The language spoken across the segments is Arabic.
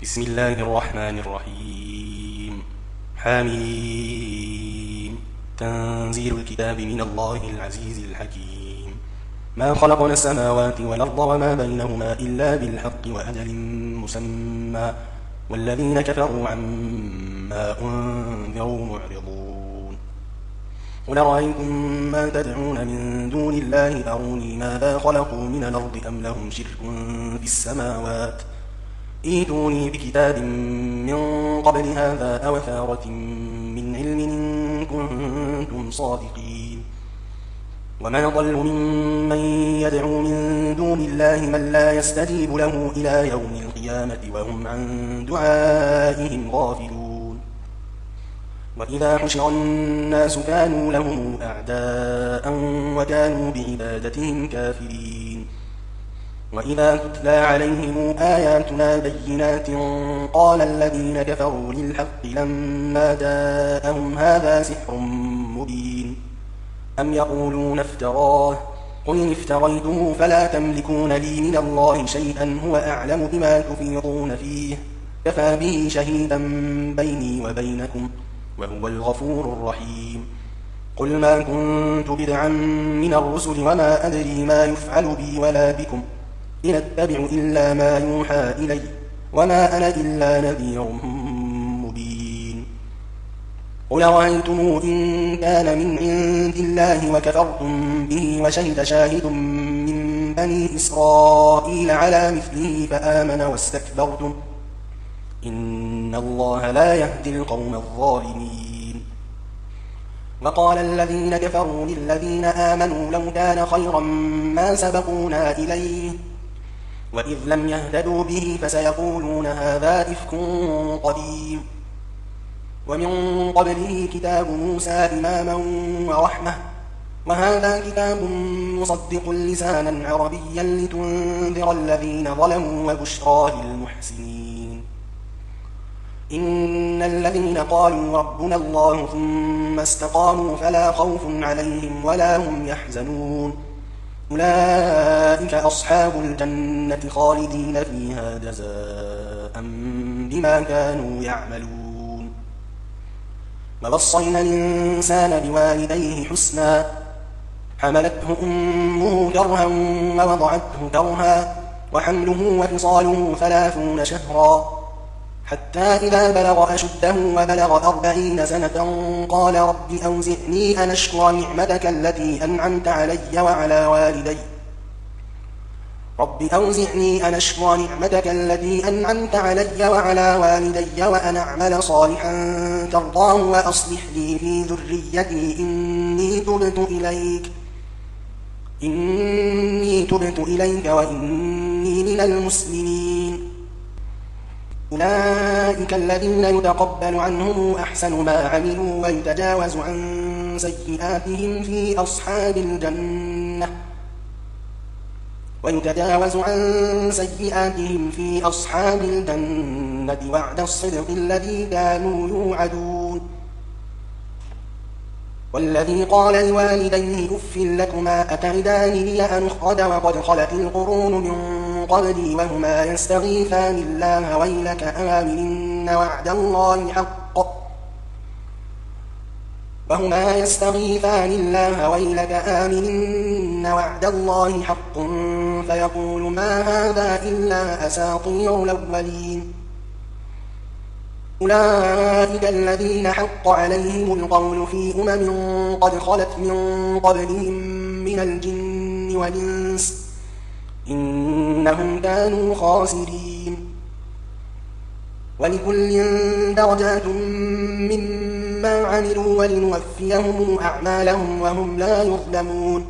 بسم الله الرحمن الرحيم. حميم. تنزيل الكتاب من الله العزيز الحكيم. ما خلقنا السماوات والأرض وما بينهما إلا بالحق وأجل مسمى والذين كفروا عما أنذروا معرضون. قل رأيتم ما تدعون من دون الله أروني ماذا خلقوا من الأرض أم لهم شرك في السماوات ائتوني بكتاب من قبل هذا أو أثارة من علم إن كنتم صادقين. ومن ضل ممن يدعو من دون الله من لا يستجيب له إلى يوم القيامة وهم عن دعائهم غافلون. وإذا حشر الناس كانوا لهم أعداء وكانوا بعبادتهم كافرين. وإذا تتلى عليهم آياتنا بينات قال الذين كفروا للحق لما جاءهم هذا سحر مبين أم يقولون افتراه قل إن افتريته فلا تملكون لي من الله شيئا هو أعلم بما تفيضون فيه كفى به شهيدا بيني وبينكم وهو الغفور الرحيم. قل ما كنت بدعا من الرسل وما أدري ما يفعل بي ولا بكم إن أتبع إلا ما يوحى إلي وما أنا إلا نذير مبين. قل رأيتم إن كان من عند الله وكفرتم به وشهد شاهد من بني إسرائيل على مثله فآمن واستكبرتم إن الله لا يهدي القوم الظالمين. وقال الذين كفروا للذين آمنوا لو كان خيرا ما سبقونا إليه وإذ لم يهتدوا به فسيقولون هذا إفك قديم ومن قبله كتاب موسى إماما ورحمة وهذا كتاب مصدق لسانا عربيا لتنذر الذين ظلموا وبشرى للمحسنين. إن الذين قالوا ربنا الله ثم استقاموا فلا خوف عليهم ولا هم يحزنون أولئك أصحاب الجنة خالدين فيها جزاء بما كانوا يعملون. ووصينا الإنسان بوالديه حسنا حملته أمه كرها ووضعته كرها وحمله وفصاله 30 شهرا حتى إذا بلغ أشده وبلغ 40 سنة قال رب أوزعني أن أشكر نعمتك التي أنعمت علي وعلى والدي وأن أعمل صالحا ترضاه وأصلح لي في ذريتي إني تبت إليك وإني من المسلمين. أولئك الذين يتقبل عنهم أحسن ما عملوا ويتجاوز عن سيئاتهم في أصحاب الجنة وعد الصدق الذي كانوا يوعدون. والذي قال لوالديه أف لكما أتعدانني أن أخرج وقد خلت القرون من قبلي وهما يستغيثان الله ويلك آمن إن وعد الله حق فيقول ما هذا إلا أساطير الأولين. أولئك الذين حق عليهم القول في قد خلت من قبلهم من الجن والإنس إنهم كانوا خاسرين. ولكل درجات مما عملوا ولنوفيهم أعمالهم وهم لا يظلمون.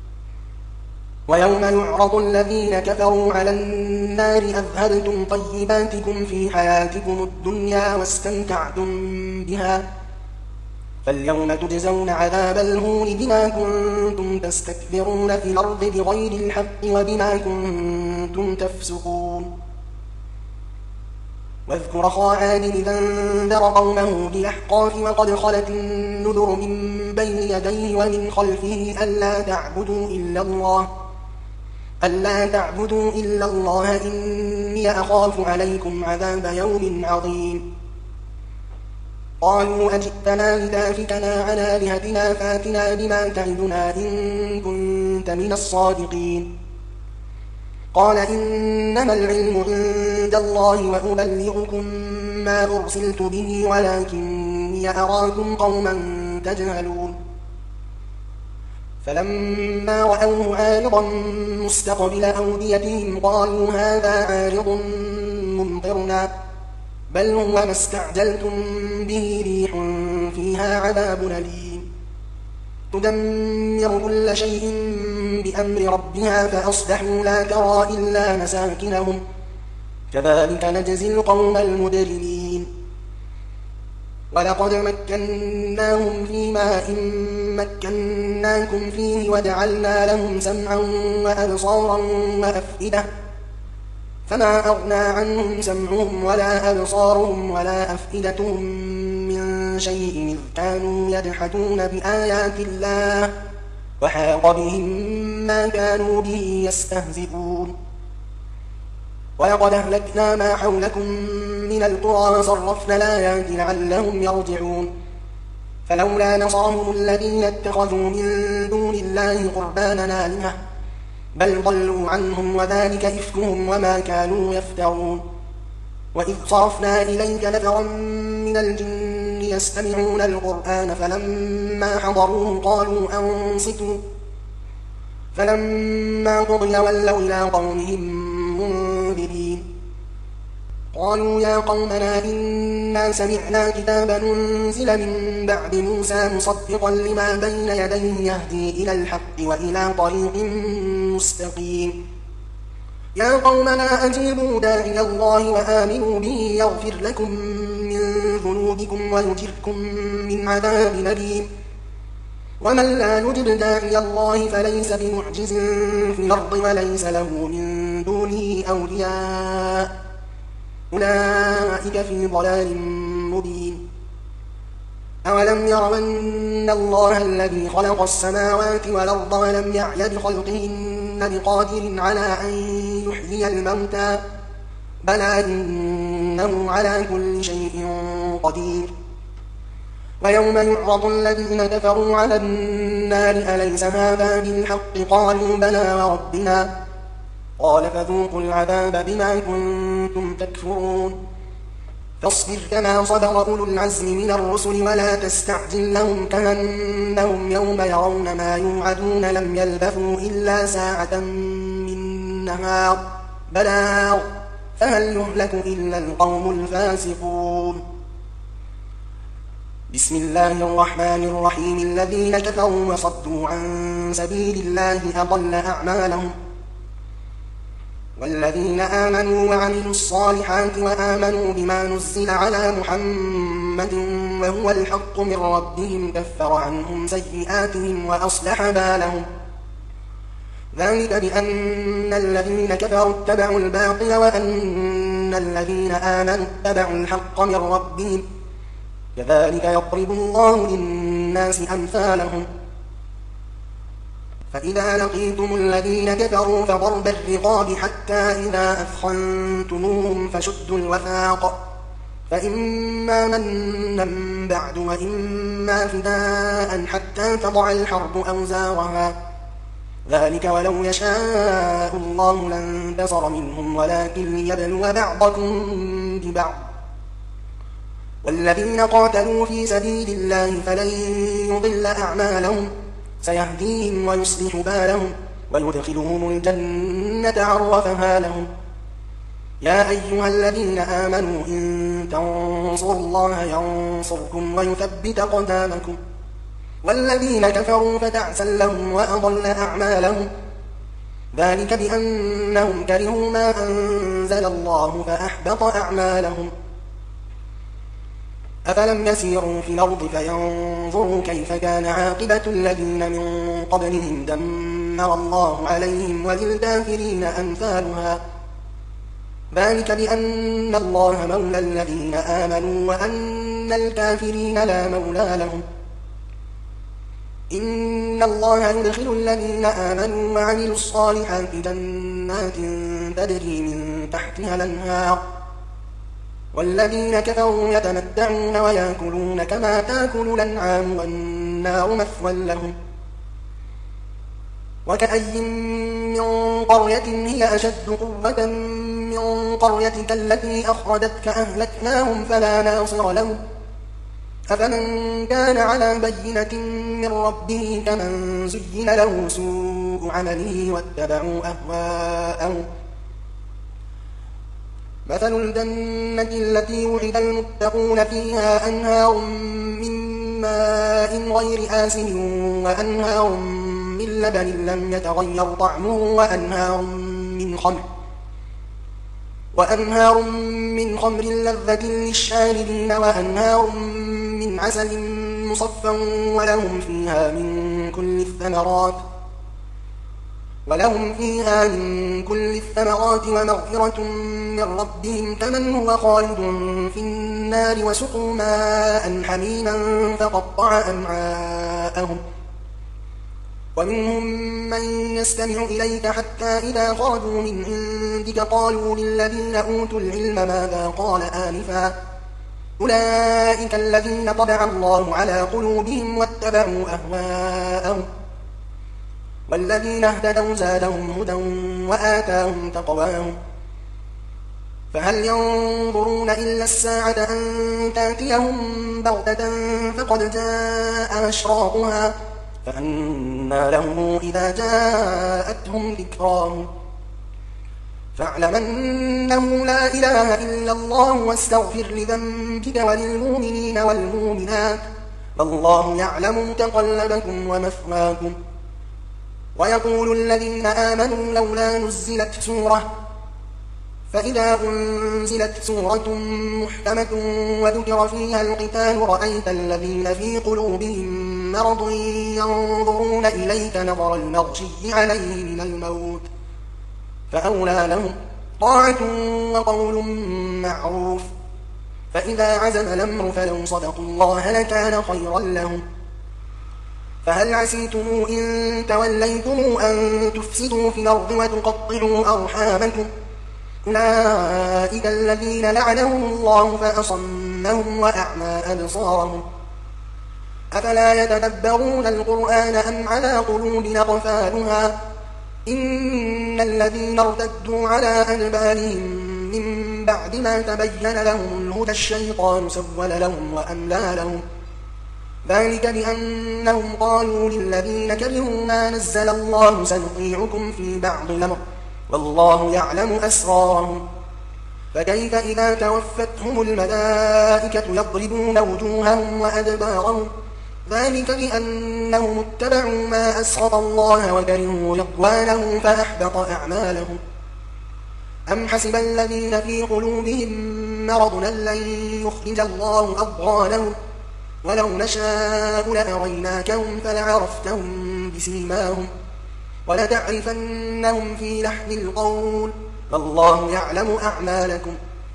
ويوم يعرض الذين كفروا على النار أذهبتم طيباتكم في حياتكم الدنيا واستمتعتم بها فاليوم تجزون عذاب الهون بما كنتم تستكبرون في الأرض بغير الحق وبما كنتم تفسقون. واذكر أخا عاد إذا انذر قومه بالأحقاف وقد خلت النذر من بين يديه ومن خلفه ألا تعبدوا إلا الله إني إني أخاف عليكم عذاب يوم عظيم قالوا أجئتنا لتافكنا عن آلهتنا فاتنا بما تعدنا إن كنت من الصادقين قال إنما العلم عند الله وأبلغكم ما أرسلت به ولكني أراكم قوما تجهلون فلما رأوه عارضا مستقبل أوديتهم قالوا هذا عارض ممطرنا بل هو ما استعجلتم به ريح فيها عذاب أليم تدمر كل شيء بأمر ربها فأصبحوا لا ترى إلا مساكنهم كذلك نجزي القوم المجرمين ولقد مكناهم في ماء مكناكم فيه وجعلنا لهم سمعا وأبصارا وأفئدة فما أغنى عنهم سمعهم ولا أبصارهم ولا أفئدتهم من شيء إذ كانوا يجحدون بآيات الله وحاق بهم ما كانوا به يستهزئون ولقد أهلكنا ما حولكم من القرى وصرفنا الآيات لعلهم يرجعون فلولا نصرهم الذين اتخذوا من دون الله قربانا آلهة بل ضلوا عنهم وذلك إفكهم وما كانوا يفترون وإذ صرفنا إليك نفرا من الجن يستمعون القرآن فلما حضروه قالوا أنصتوا فلما قضي ولوا إلى قومهم منذرين قالوا يا قومنا إنا سمعنا كتابا أنزل من بعد موسى مصدقا لما بين يديه يهدي إلى الحق وإلى طريق مستقيم يا قومنا أجيبوا داعي الله وآمنوا به يغفر لكم من ذنوبكم ويجركم من عذاب أليم ومن لا يجب داعي الله فليس بمعجز في الأرض وليس له من دونه أولياء أولئك في ضلال مبين أولم يروا أن الله الذي خلق السماوات والأرض ولم يعي بخلقهن بقادر على أن يحيي الموتى بلى إنه على كل شيء قدير ويوم يعرض الذين كفروا على النار أليس هذا بالحق قالوا بلى وربنا قال فذوقوا العذاب بما كنتم تكفرون فاصبر كما صبر أولو العزم من الرسل ولا تستعجل لهم كأنهم يوم يرون ما يوعدون لم يلبثوا إلا ساعة من نهار بلاغ فهل يهلك إلا القوم الفاسقون بسم الله الرحمن الرحيم الذين كفروا وصدوا عن سبيل الله أضل أعمالهم والذين آمنوا وعملوا الصالحات وآمنوا بما نزل على محمد وهو الحق من ربهم كفر عنهم سيئاتهم وأصلح بالهم ذلك بأن الذين كفروا اتبعوا الباطل وأن الذين آمنوا اتبعوا الحق من ربهم كذلك يضرب الله للناس أمثالهم فإذا لقيتم الذين كفروا فضرب الرقاب حتى إذا أثخنتموهم فشدوا الوثاق فإما منا بعد وإما فداء حتى تضع الحرب أوزارها ذلك ولو يشاء الله لانتصر منهم ولكن ليبلو بعضكم ببعض والذين قاتلوا في سبيل الله فلن يضل أعمالهم سيهديهم ويصلح بالهم ويدخلهم الجنة عرفها لهم يا أيها الذين آمنوا إن تنصروا الله ينصركم ويثبت أقدامكم والذين كفروا فتعسا لهم وأضل أعمالهم ذلك بأنهم كرهوا ما أنزل الله فأحبط أعمالهم أفلم يسيروا في الأرض فينظروا كيف كان عاقبة الذين من قبلهم دمر الله عليهم وللكافرين أمثالها ذلك بأن الله مولى الذين آمنوا وأن الكافرين لا مولى لهم إن الله يدخل الذين آمنوا وعملوا الصالحات جنات جنات تجري من تحتها الأنهار والذين كفروا يتمتعون ويأكلون كما تأكل الأنعام والنار مثوى لهم وكأي من قرية هي أشد قوة من قريتك التي أخرجتك أهلكناهم فلا ناصر لهم أفمن كان على بينة من ربه كمن زين له سوء عمله واتبعوا أهواءهم مثل الجنة التي وعد المتقون فيها أنهار من ماء غير آسن وأنهار من لبن لم يتغير طعمه وأنهار من خمر لذة للشاربين وأنهار من عسل مصفى ولهم فيها من كل الثمرات ومغفرة من ربهم كمن هو خالد في النار وسقوا ماء حميما فقطع أمعاءهم ومنهم من يستمع إليك حتى إذا خرجوا من عندك قالوا للذين أوتوا العلم ماذا قال آنفا أولئك الذين طبع الله على قلوبهم واتبعوا أهواءهم والذين اهتدوا زادهم هدى وآتاهم تقواهم فهل ينظرون إلا الساعة أن تأتيهم بغتة فقد جاء أشراطها فأنى لهم إذا جاءتهم ذكراهم فاعلم أنه لا إله إلا الله واستغفر لذنبك وللمؤمنين والمؤمنات والله يعلم متقلبكم ومثواكم ويقول الذين آمنوا لولا نزلت سورة فإذا أنزلت سورة محكمة وذكر فيها القتال رأيت الذين في قلوبهم مرض ينظرون إليك نظر المغشي عليه من الموت فأولى لهم طاعة وقول معروف فإذا عزم الأمر فلو صدقوا الله لكان خيرا لهم فهل عسيتم إن توليتم أن تفسدوا في الأرض وتقطعوا أرحامكم أولئك الذين لعنهم الله فأصمهم وأعمى أبصارهم أفلا يتدبرون القرآن أم على قلوب أقفالها إن الذين ارتدوا على أدبارهم من بعد ما تبين لهم الهدى الشيطان سول لهم وأملى لهم ذلك بأنهم قالوا للذين كرهوا ما نزل الله سنطيعكم في بعض الأمر والله يعلم أسرارهم فكيف إذا توفتهم الملائكة يضربون وجوههم وأدبارهم ذلك بأنهم اتبعوا ما أسخط الله وكرهوا رضوانه فأحبط أعمالهم أم حسب الذين في قلوبهم مرض أن لن يخرج الله أضغانهم ولو نشاء لأريناكهم فلعرفتهم بسيماهم ولتعرفنهم في لحن القول والله يعلم أعمالكم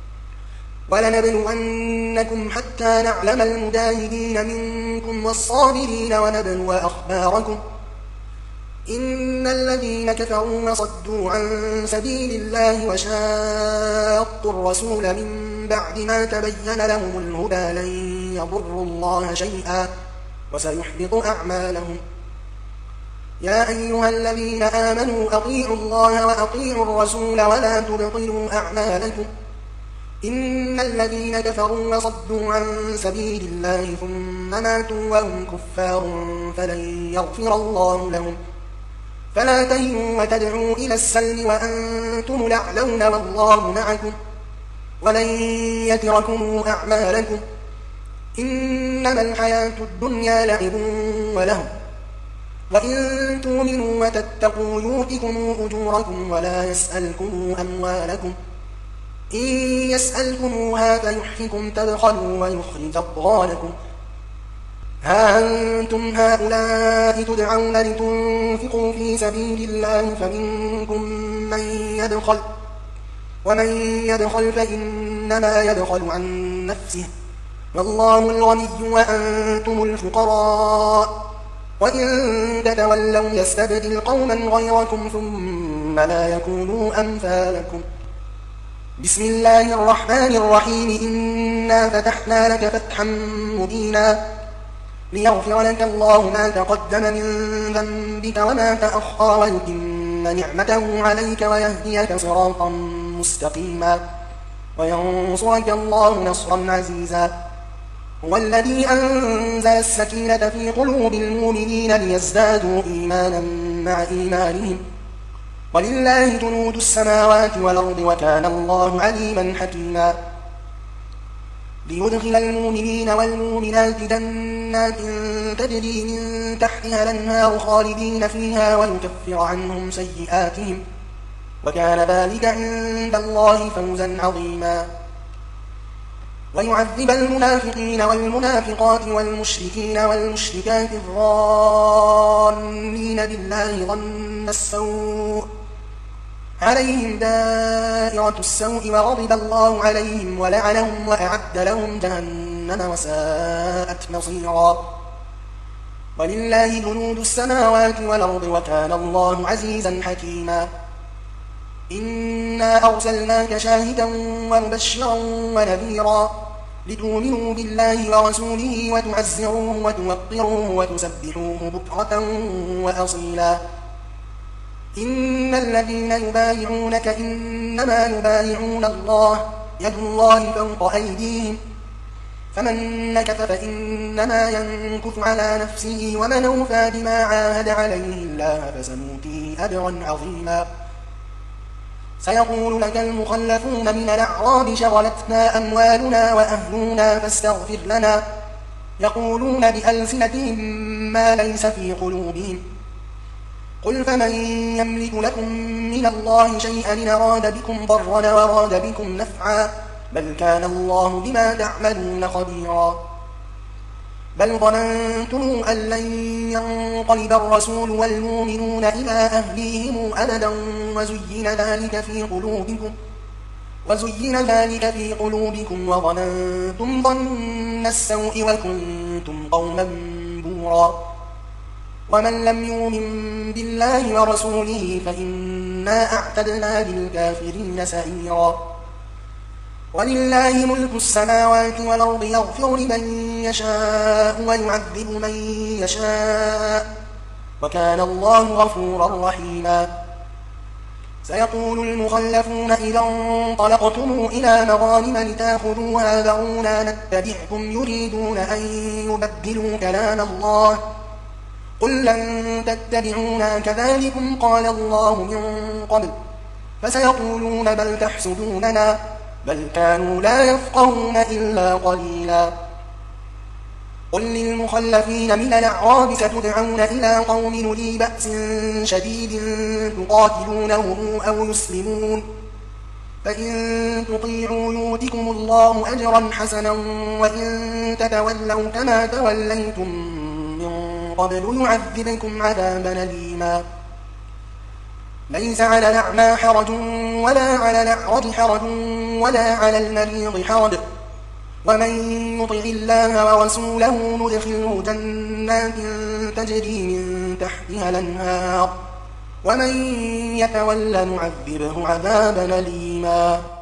ولنبلونكم حتى نعلم المجاهدين منكم والصابرين ونبلو أخباركم إن الذين كفروا وصدوا عن سبيل الله وشاقوا الرسول من بعد ما تبين لهم الهدى لن يضروا الله شيئا وسيحبط أعمالهم يا أيها الذين آمنوا أطيعوا الله وأطيعوا الرسول ولا تبطلوا أعمالكم إن الذين كفروا وصدوا عن سبيل الله ثم ماتوا وهم كفار فلن يغفر الله لهم فلا تهنوا وتدعوا إلى السلم وأنتم الأعلون والله معكم ولن يتركم أعمالكم إنما الحياة الدنيا لعب ولهو وإن تؤمنوا وتتقوا يؤتكم أجوركم ولا يسألكم أموالكم إن يسألكموها فيحفكم تبخلوا ويخرج أضغانكم ها أنتم هؤلاء تدعون لتنفقوا في سبيل الله فمنكم من يبخل ومن يبخل فإنما يبخل عن نفسه والله الغني وأنتم الفقراء وإن تتولوا يستبدل قوما غيركم ثم ثم لا يكونوا أمثالكم. بسم الله الرحمن الرحيم. إنا فتحنا لك فتحا مبينا ليغفر لك الله ما تقدم من ذنبك وما تأخر ويتم نعمته عليك ويهديك صراطا مستقيما وينصرك الله نصرا عزيزا. هو الذي أنزل السكينة في قلوب المؤمنين ليزدادوا إيمانا مع إيمانهم ولله جنود السماوات والأرض وكان الله عليما حكيما. ليدخل المؤمنين والمؤمنات جنات تجري من تحتها الأنهار خالدين فيها ويكفر عنهم سيئاتهم وكان ذلك عند الله فوزا عظيما. ويعذب المنافقين والمنافقات والمشركين والمشركات الظانين بالله ظن السوء عليهم دائرة السوء وغضب الله عليهم ولعنهم وأعد لهم جهنم وساءت مصيرا. ولله جنود السماوات والأرض وكان الله عزيزا حكيما. إنا أرسلناك شاهدا ومبشرا ونذيرا لتؤمنوا بالله ورسوله وتعزروه وتوقروه وتسبحوه بكرة وأصيلا. إن الذين يبايعونك إنما يبايعون الله يد الله فوق أيديهم فمن نكث فإنما ينكث على نفسه ومن أوفى بما عاهد عليه الله فسنؤتيه أجرا عظيما. سيقول لك المخلفون من الأعراب شغلتنا أموالنا وأهلنا فاستغفر لنا يقولون بألسنتهم ما ليس في قلوبهم قل فمن يملك لكم من الله شيئا إن أراد بكم ضرا وأراد بكم نفعا بل كان الله بما تعملون خبيرا. بل ظننتم أن لن ينقلب الرسول والمؤمنون إلى أهليهم أبدا وزين ذلك في قلوبكم وظننتم ظن السوء وكنتم قوما بورا. ومن لم يؤمن بالله ورسوله فإنا أعتدنا للكافرين سعيرا. ولله ملك السماوات والأرض يغفر لمن يشاء ويعذب من يشاء وكان الله غفورا رحيما. سيقول المخلفون إذا انطلقتم إلى مغانم لتأخذوها ذرونا نتبعكم يريدون أن يبدلوا كلام الله قل لن تتبعونا كذلكم قال الله من قبل فسيقولون بل تحسدوننا بل كانوا لا يفقهون إلا قليلا. قل للمخلفين من الأعراب ستدعون إلى قوم ذي بأس شديد تقاتلونهم أو يسلمون فإن تطيعوا يؤتكم الله أجرا حسنا وإن تتولوا كما توليتم من قبل يعذبكم عذابا أليما. ليس على الأعمى حرج ولا على الأعرج حرج ولا على المريض حرج ومن يطع الله ورسوله ندخله جنات تجري من تحتها الأنهار ومن يتول نعذبه عذابا أليما.